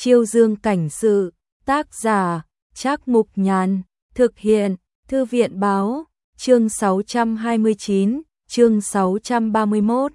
Chiêu Dương cảnh sự, tác giả, Trác Mục Nhàn, thực hiện, Thư viện báo, chương 629, chương 631.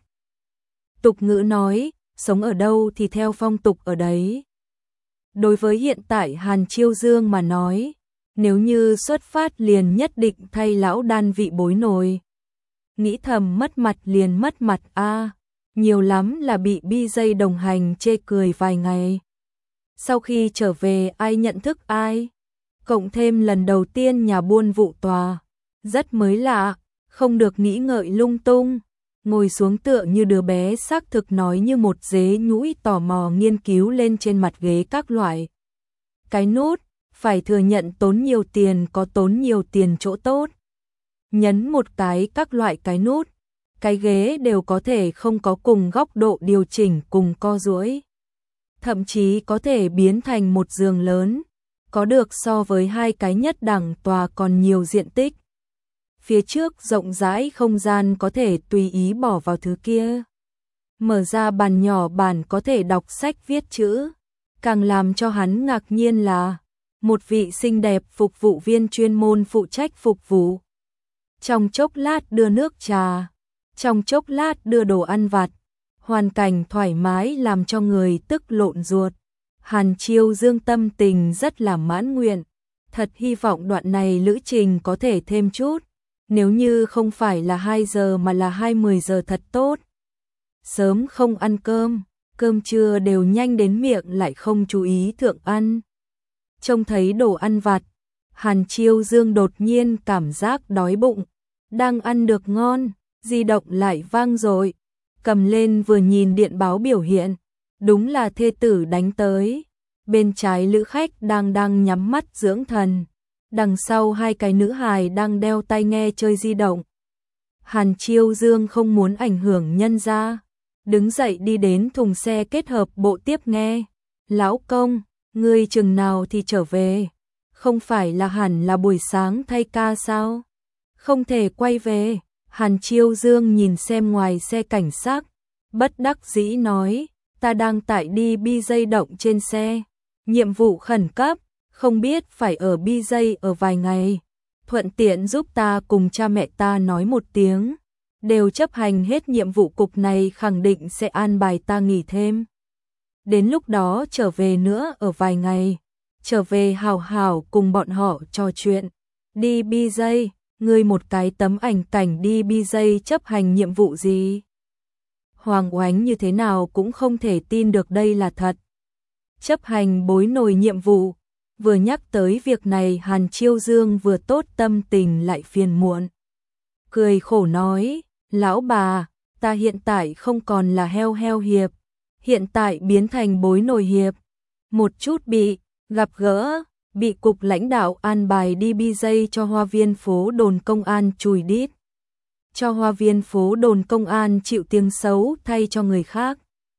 Tục ngữ nói, sống ở đâu thì theo phong tục ở đấy. Đối với hiện tại Hàn Chiêu Dương mà nói, nếu như xuất phát liền nhất định thay lão đan vị bối nồi. Nghĩ thầm mất mặt liền mất mặt nhiều lắm là bị BJ đồng hành chê cười vài ngày. Sau khi trở về ai nhận thức ai, cộng thêm lần đầu tiên nhà buôn vụ tòa, rất mới lạ, không được nghĩ ngợi lung tung, ngồi xuống tựa như đứa bé xác thực nói như một dế nhũi tò mò nghiên cứu lên trên mặt ghế các loại. Cái nút, phải thừa nhận tốn nhiều tiền có tốn nhiều tiền chỗ tốt. Nhấn một cái các loại cái nút, cái ghế đều có thể không có cùng góc độ điều chỉnh cùng co duỗi. Thậm chí có thể biến thành một giường lớn, có được so với hai cái nhất đẳng tòa còn nhiều diện tích. Phía trước rộng rãi không gian có thể tùy ý bỏ vào thứ kia. Mở ra bàn nhỏ bàn có thể đọc sách viết chữ. Càng làm cho hắn ngạc nhiên là một vị xinh đẹp phục vụ viên chuyên môn phụ trách phục vụ. Trong chốc lát đưa nước trà, trong chốc lát đưa đồ ăn vặt. Hoàn cảnh thoải mái làm cho người tức lộn ruột. Hàn Chiêu Dương tâm tình rất là mãn nguyện. Thật hy vọng đoạn này lữ trình có thể thêm chút. Nếu như không phải là 2 giờ mà là 20 giờ thật tốt. Sớm không ăn cơm, cơm trưa đều nhanh đến miệng lại không chú ý thượng ăn. Trông thấy đồ ăn vặt, Hàn Chiêu Dương đột nhiên cảm giác đói bụng. Đang ăn được ngon, di động lại vang rồi. Cầm lên vừa nhìn điện báo biểu hiện, đúng là thê tử đánh tới. Bên trái lữ khách đang nhắm mắt dưỡng thần, đằng sau hai cái nữ hài đang đeo tai nghe chơi di động. Hàn Chiêu Dương không muốn ảnh hưởng nhân gia, đứng dậy đi đến thùng xe kết hợp bộ tiếp nghe. Lão công, ngươi chừng nào thì trở về? Không phải là hẳn là buổi sáng thay ca sao? Không thể quay về. Hàn Chiêu Dương nhìn xem ngoài xe cảnh sát, bất đắc dĩ nói, ta đang tại đi BJ động trên xe, nhiệm vụ khẩn cấp, không biết phải ở BJ ở vài ngày, thuận tiện giúp ta cùng cha mẹ ta nói một tiếng, đều chấp hành hết nhiệm vụ cục này khẳng định sẽ an bài ta nghỉ thêm. Đến lúc đó trở về nữa ở vài ngày, trở về hào hào cùng bọn họ trò chuyện, đi BJ. Ngươi một cái tấm ảnh cảnh đi BJ chấp hành nhiệm vụ gì? Hoàng Oánh như thế nào cũng không thể tin được đây là thật. Chấp hành bối nồi nhiệm vụ, vừa nhắc tới việc này Hàn Chiêu Dương vừa tốt tâm tình lại phiền muộn. Cười khổ nói, lão bà, ta hiện tại không còn là heo hiệp, hiện tại biến thành bối nồi hiệp. Một chút bị gặp gỡ, bị cục lãnh đạo an bài đi BJ cho hoa viên phố đồn công an chùi đít. Cho hoa viên phố đồn công an chịu tiếng xấu thay cho người khác.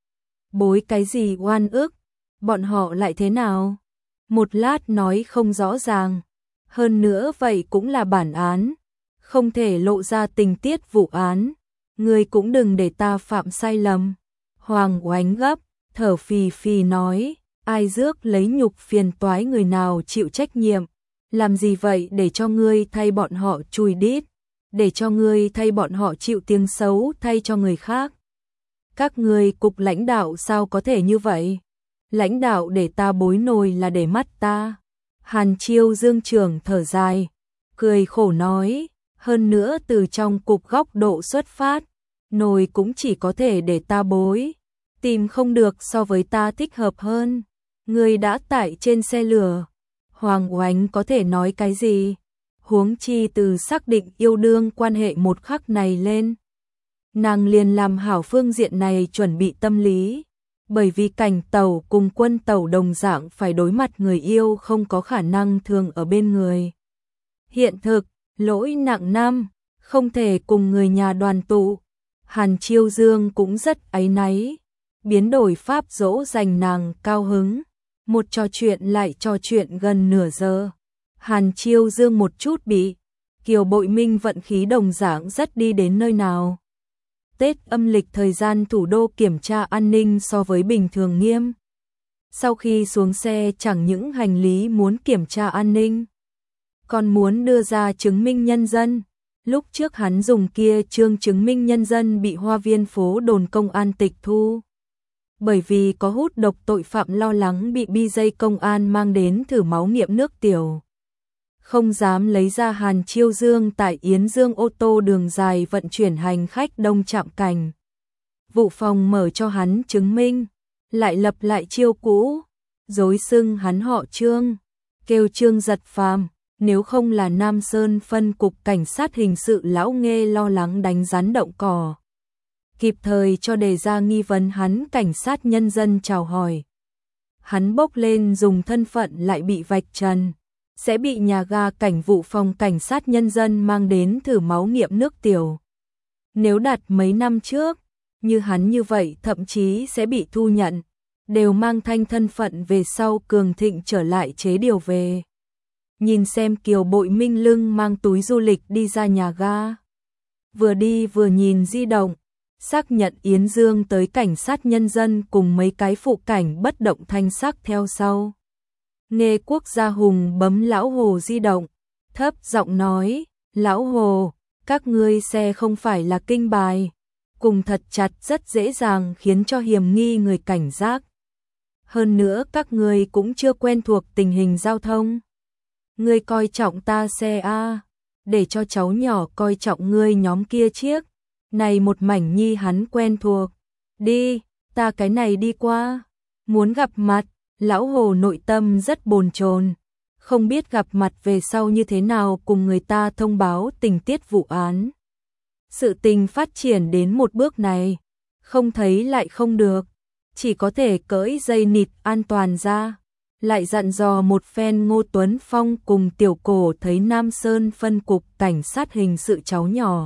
Bối cái gì oan ức, bọn họ lại thế nào? Một lát nói không rõ ràng. Hơn nữa vậy cũng là bản án, không thể lộ ra tình tiết vụ án. Ngươi cũng đừng để ta phạm sai lầm. Hoàng Oánh gấp, thở phì phì nói. Ai rước lấy nhục phiền toái người nào chịu trách nhiệm, làm gì vậy để cho ngươi thay bọn họ chùi đít, để cho ngươi thay bọn họ chịu tiếng xấu thay cho người khác. Các ngươi cục lãnh đạo sao có thể như vậy? Lãnh đạo để ta bối nồi là để mắt ta. Hàn Chiêu Dương trưởng thở dài, cười khổ nói, hơn nữa từ trong cục góc độ xuất phát, nồi cũng chỉ có thể để ta bối, tìm không được so với ta thích hợp hơn. Người đã tại trên xe lửa, Hoàng Oánh có thể nói cái gì? Huống chi từ xác định yêu đương quan hệ một khắc này lên. Nàng liền làm hảo phương diện này chuẩn bị tâm lý, bởi vì cảnh tàu cùng quân tàu đồng dạng phải đối mặt người yêu không có khả năng thường ở bên người. Hiện thực, lỗi nặng năm, không thể cùng người nhà đoàn tụ. Hàn Chiêu Dương cũng rất áy náy, biến đổi pháp dỗ dành nàng cao hứng. Một trò chuyện lại trò chuyện gần nửa giờ. Hàn Chiêu Dương một chút bị Kiều Bội Minh vận khí đồng dạng rất đi đến nơi nào. Tết âm lịch thời gian thủ đô kiểm tra an ninh so với bình thường nghiêm Sau khi xuống xe chẳng những hành lý muốn kiểm tra an ninh, còn muốn đưa ra chứng minh nhân dân. Lúc trước hắn dùng kia trương chứng minh nhân dân bị Hoa Viên phố đồn công an tịch thu. Bởi vì có hút độc tội phạm lo lắng bị BJ công an mang đến thử máu nghiệm nước tiểu. Không dám lấy ra Hàn Chiêu Dương tại Yến Dương ô tô đường dài vận chuyển hành khách đông trạm cảnh. Vụ phòng mở cho hắn chứng minh, lại lập lại chiêu cũ, dối xưng hắn họ Trương, kêu Trương Giật Phàm. Nếu không là Nam Sơn phân cục cảnh sát hình sự Lão Nghê lo lắng đánh rắn động cỏ, kịp thời cho đề ra nghi vấn hắn cảnh sát nhân dân chào hỏi. Hắn bốc lên dùng thân phận lại bị vạch trần, sẽ bị nhà ga cảnh vụ phòng cảnh sát nhân dân mang đến thử máu nghiệm nước tiểu. Nếu đặt mấy năm trước, như hắn như vậy thậm chí sẽ bị thu nhận, đều mang thanh thân phận về sau cường thịnh trở lại chế điều về. Nhìn xem Kiều Bội Minh lưng mang túi du lịch đi ra nhà ga. Vừa đi vừa nhìn di động, xác nhận Yến Dương tới cảnh sát nhân dân cùng mấy cái phụ cảnh bất động thanh sắc theo sau. Nghê Quốc Gia Hùng bấm Lão Hồ di động, thấp giọng nói, Lão Hồ, các ngươi xe không phải là kinh bài, cùng thật chặt rất dễ dàng khiến cho hiểm nghi người cảnh giác. Hơn nữa các ngươi cũng chưa quen thuộc tình hình giao thông. Ngươi coi trọng ta xe A, để cho cháu nhỏ coi trọng ngươi nhóm kia chiếc. Này một mảnh nhi hắn quen thuộc. Đi, ta cái này đi qua. Muốn gặp mặt, Lão Hồ nội tâm rất bồn chồn, không biết gặp mặt về sau như thế nào cùng người ta thông báo tình tiết vụ án. Sự tình phát triển đến một bước này, không thấy lại không được, chỉ có thể cởi dây nịt an toàn ra. Lại dặn dò một phen Ngô Tuấn Phong cùng Tiểu Cổ thấy Nam Sơn phân cục cảnh sát hình sự cháu nhỏ.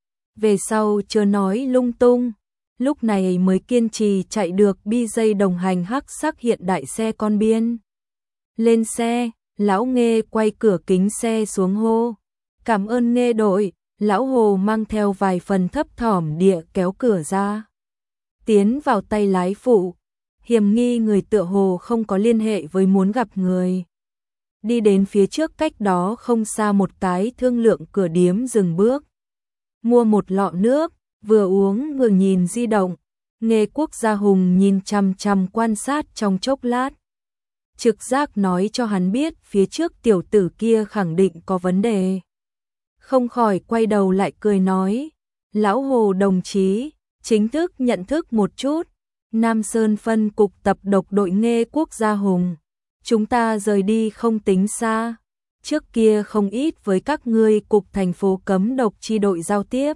Về sau chưa nói lung tung, lúc này mới kiên trì chạy được BJ đồng hành hắc sắc hiện đại xe con biên. Lên xe, Lão Nghê quay cửa kính xe xuống hô. Cảm ơn Nghê đội, Lão Hồ mang theo vài phần thấp thỏm địa kéo cửa ra. Tiến vào tay lái phụ. Hiểm nghi người tựa hồ không có liên hệ với muốn gặp người. Đi đến phía trước cách đó không xa một cái thương lượng cửa điếm dừng bước. Mua một lọ nước, vừa uống vừa nhìn di động. Nghê Quốc Gia Hùng nhìn chằm chằm quan sát trong chốc lát. Trực giác nói cho hắn biết phía trước tiểu tử kia khẳng định có vấn đề. Không khỏi quay đầu lại cười nói, Lão Hồ đồng chí, chính thức nhận thức một chút. Nam Sơn phân cục tập độc đội Nghê Quốc Gia Hùng. Chúng ta rời đi không tính xa. Trước kia không ít với các ngươi cục thành phố cấm độc chi đội giao tiếp.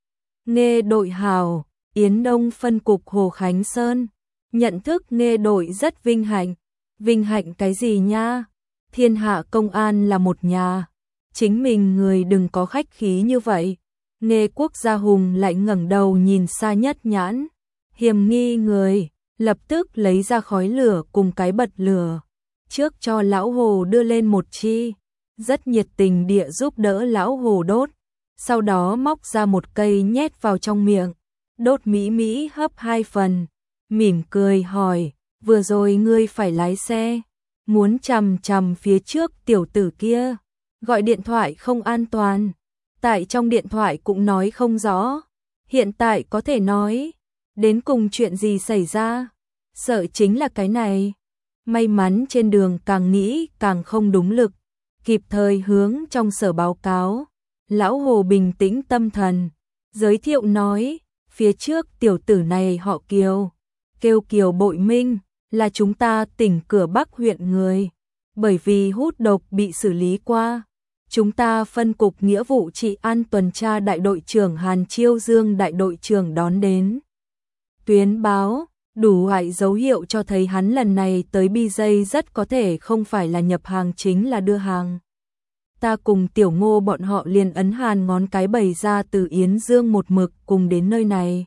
Nghê đội hào, Yến Đông phân cục Hồ Khánh Sơn. Nhận thức Nghê đội rất vinh hạnh. Vinh hạnh cái gì nha? Thiên hạ công an là một nhà. Chính mình người đừng có khách khí như vậy. Nghê Quốc Gia Hùng lại ngẩng đầu nhìn xa nhất nhãn. Hiểm nghi người, lập tức lấy ra khói lửa cùng cái bật lửa. Trước cho Lão Hồ đưa lên một chi, rất nhiệt tình địa giúp đỡ Lão Hồ đốt. Sau đó móc ra một cây nhét vào trong miệng, đốt mỹ mỹ hấp 2 phần. Mỉm cười hỏi, vừa rồi ngươi phải lái xe, muốn chằm chằm phía trước tiểu tử kia. Gọi điện thoại không an toàn, tại trong điện thoại cũng nói không rõ. Hiện tại có thể nói. Đến cùng chuyện gì xảy ra? Sợ chính là cái này. May mắn trên đường càng nghĩ càng không đúng lực. Kịp thời hướng trong sở báo cáo. Lão Hồ bình tĩnh tâm thần. Giới thiệu nói, phía trước tiểu tử này họ Kiều. Kêu Kiều Bội Minh, là chúng ta tỉnh Cửa Bắc huyện người. Bởi vì hút độc bị xử lý qua. Chúng ta phân cục nghĩa vụ trị an tuần tra đại đội trưởng Hàn Chiêu Dương đại đội trưởng đón đến. Tuyến báo, đủ loại dấu hiệu cho thấy hắn lần này tới BJ rất có thể không phải là nhập hàng chính là đưa hàng. Ta cùng Tiểu Ngô bọn họ liền ấn hàn ngón cái bày ra từ Yến Dương một mực cùng đến nơi này.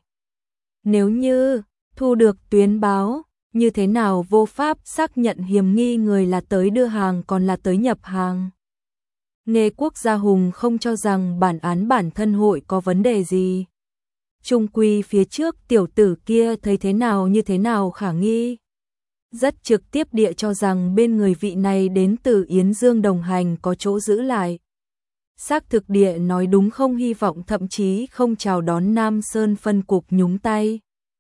Nếu như thu được tuyến báo, như thế nào vô pháp xác nhận hiểm nghi người là tới đưa hàng còn là tới nhập hàng. Nghê Quốc Gia Hùng không cho rằng bản án bản thân hội có vấn đề gì. Trung quy phía trước tiểu tử kia thấy thế nào như thế nào khả nghi. rất trực tiếp địa cho rằng bên người vị này đến từ Yến Dương đồng hành có chỗ giữ lại. Xác thực địa nói đúng không hy vọng thậm chí không chào đón Nam Sơn phân cục nhúng tay.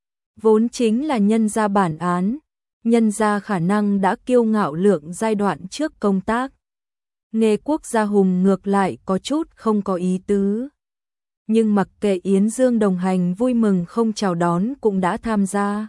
Vốn chính là nhân ra bản án, nhân ra khả năng đã kiêu ngạo lượng giai đoạn trước công tác. Nghề quốc gia hùng ngược lại có chút không có ý tứ. Nhưng mặc kệ Yến Dương đồng hành vui mừng không chào đón cũng đã tham gia.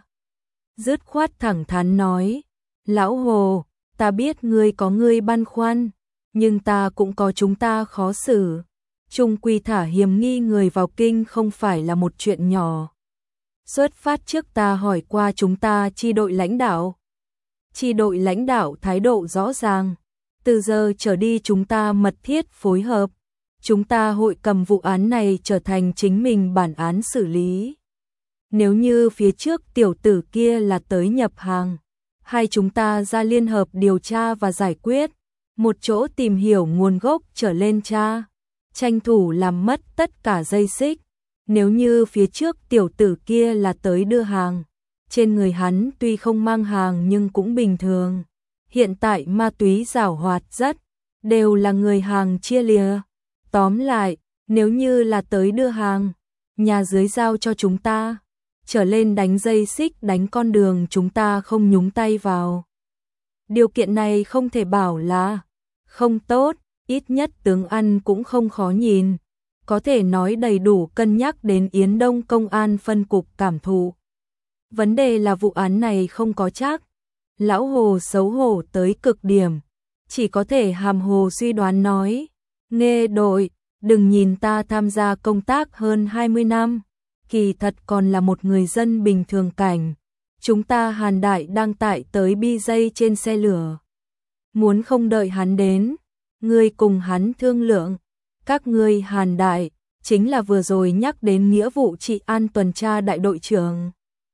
Dứt khoát thẳng thắn nói, lão Hồ, ta biết ngươi có ngươi băn khoăn, nhưng ta cũng có chúng ta khó xử. Chung quy thả hiểm nghi người vào kinh không phải là một chuyện nhỏ. Xuất phát trước ta hỏi qua chúng ta chi đội lãnh đạo. Chi đội lãnh đạo thái độ rõ ràng. Từ giờ trở đi chúng ta mật thiết phối hợp. Chúng ta hội cầm vụ án này trở thành chính mình bản án xử lý. Nếu như phía trước tiểu tử kia là tới nhập hàng, hai chúng ta ra liên hợp điều tra và giải quyết, một chỗ tìm hiểu nguồn gốc trở lên tra, tranh thủ làm mất tất cả dây xích. Nếu như phía trước tiểu tử kia là tới đưa hàng, trên người hắn tuy không mang hàng nhưng cũng bình thường. Hiện tại ma túy giảo hoạt rất, đều là người hàng chia lìa. Tóm lại, nếu như là tới đưa hàng, nhà dưới giao cho chúng ta, trở lên đánh dây xích đánh con đường chúng ta không nhúng tay vào. Điều kiện này không thể bảo là không tốt, ít nhất tướng ăn cũng không khó nhìn. Có thể nói đầy đủ cân nhắc đến Yến Đông Công an phân cục cảm thụ. Vấn đề là vụ án này không có chắc. Lão Hồ xấu hổ tới cực điểm, chỉ có thể hàm hồ suy đoán nói, nghe đội, đừng nhìn ta tham gia công tác hơn 20 năm, kỳ thật còn là một người dân bình thường cảnh. Chúng ta Hàn Đại đang tại tới BJ trên xe lửa. Muốn không đợi hắn đến, ngươi cùng hắn thương lượng. Các ngươi Hàn Đại, chính là vừa rồi nhắc đến nghĩa vụ trị an tuần tra đại đội trưởng.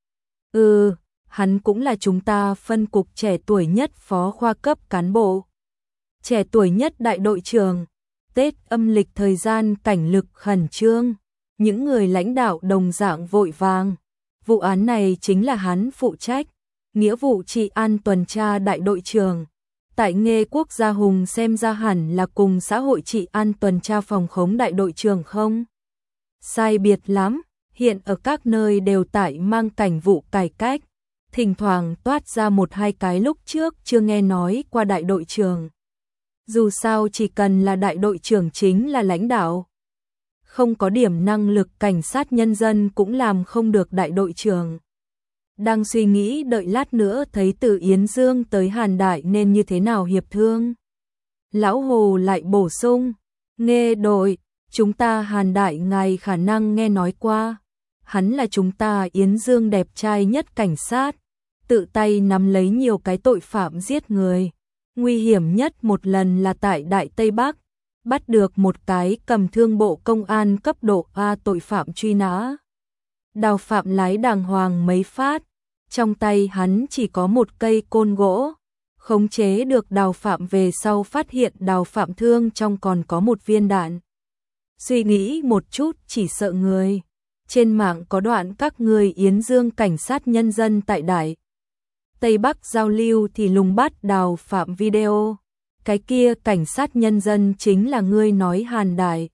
Hắn cũng là chúng ta phân cục trẻ tuổi nhất phó khoa cấp cán bộ. Trẻ tuổi nhất đại đội trưởng. Tết âm lịch thời gian cảnh lực khẩn trương, những người lãnh đạo đồng dạng vội vàng. Vụ án này chính là hắn phụ trách, nghĩa vụ trị an tuần tra đại đội trưởng. Tại Nghê Quốc gia hùng xem ra hẳn là cùng xã hội trị an tuần tra phòng khống đại đội trưởng không? Sai biệt lắm, hiện ở các nơi đều tại mang cảnh vụ cải cách, thỉnh thoảng toát ra một hai cái lúc trước chưa nghe nói qua đại đội trưởng. Dù sao chỉ cần là đại đội trưởng chính là lãnh đạo. Không có điểm năng lực cảnh sát nhân dân cũng làm không được đại đội trưởng. Đang suy nghĩ đợi lát nữa thấy từ Yến Dương tới Hàn Đại nên như thế nào hiệp thương. Lão Hồ lại bổ sung, nghe đội, chúng ta Hàn Đại ngài khả năng nghe nói qua. Hắn là chúng ta Yến Dương đẹp trai nhất cảnh sát, tự tay nắm lấy nhiều cái tội phạm giết người. Nguy hiểm nhất một lần là tại Đại Tây Bắc, bắt được một cái cầm thương bộ công an cấp độ A tội phạm truy nã. Đào phạm lái đàng hoàng mấy phát, trong tay hắn chỉ có một cây côn gỗ, khống chế được đào phạm về sau phát hiện đào phạm thương trong còn có một viên đạn. Suy nghĩ một chút chỉ sợ người. Trên mạng có đoạn các người Yến Dương cảnh sát nhân dân tại Đại Tây Bắc giao lưu thì lùng bắt đào phạm video. Cái kia cảnh sát nhân dân chính là ngươi nói Hàn Đại.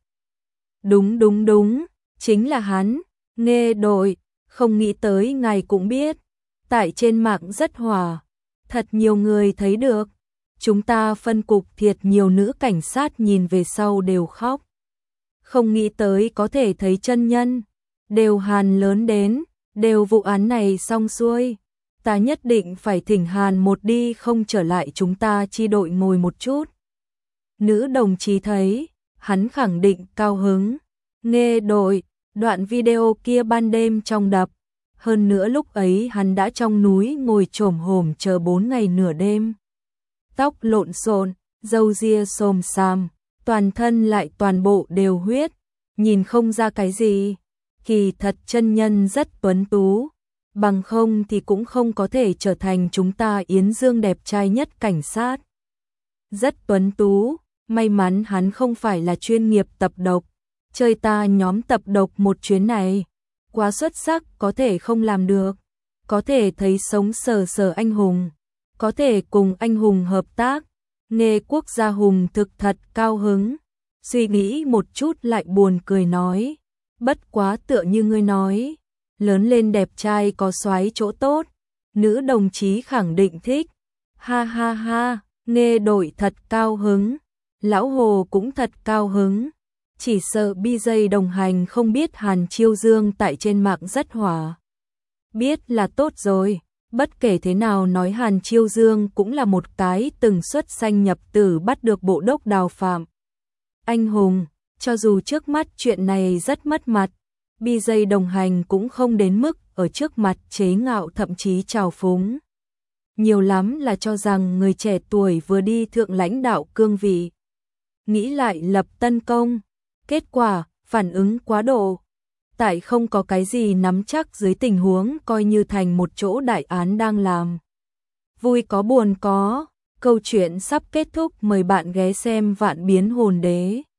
Đúng, chính là hắn. Nghe đội, không nghĩ tới ngài cũng biết. Tại trên mạng rất hòa, thật nhiều người thấy được. Chúng ta phân cục thiệt nhiều nữ cảnh sát nhìn về sau đều khóc. Không nghĩ tới có thể thấy chân nhân. Đều Hàn lớn đến, đều vụ án này xong xuôi. Ta nhất định phải thỉnh Hàn một đi không trở lại chúng ta chi đội ngồi một chút. Nữ đồng chí thấy, hắn khẳng định cao hứng. Nghe đội, đoạn video kia ban đêm trong đập. Hơn nữa lúc ấy hắn đã trong núi ngồi chồm hổm chờ 4 ngày nửa đêm. Tóc lộn xộn, râu ria xồm xàm, toàn thân lại toàn bộ đều huyết, nhìn không ra cái gì. Kỳ thật chân nhân rất tuấn tú, bằng không thì cũng không có thể trở thành chúng ta Yến Dương đẹp trai nhất cảnh sát. Rất tuấn tú, may mắn hắn không phải là chuyên nghiệp tập độc, chơi ta nhóm tập độc một chuyến này. Quá xuất sắc có thể không làm được, có thể thấy sống sờ sờ anh hùng, có thể cùng anh hùng hợp tác. Nghe Quốc gia hùng thực thật cao hứng, suy nghĩ một chút lại buồn cười nói, bất quá tựa như ngươi nói, lớn lên đẹp trai có soái chỗ tốt, nữ đồng chí khẳng định thích. Ha ha ha, Nghe Đội thật cao hứng, lão Hồ cũng thật cao hứng. Chỉ sợ BJ đồng hành không biết Hàn Chiêu Dương tại trên mạng rất hỏa. Biết là tốt rồi, bất kể thế nào nói Hàn Chiêu Dương cũng là một cái từng xuất sanh nhập tử bắt được bộ đốc Đào Phạm. Anh hùng, cho dù trước mắt chuyện này rất mất mặt, BJ đồng hành cũng không đến mức ở trước mặt chế ngạo thậm chí trào phúng. Nhiều lắm là cho rằng người trẻ tuổi vừa đi thượng lãnh đạo cương vị, nghĩ lại lập tân công. Kết quả, phản ứng quá độ. Tại không có cái gì nắm chắc dưới tình huống coi như thành một chỗ đại án đang làm. Vui có buồn có, câu chuyện sắp kết thúc, mời bạn ghé xem Vạn Biến Hồn Đế.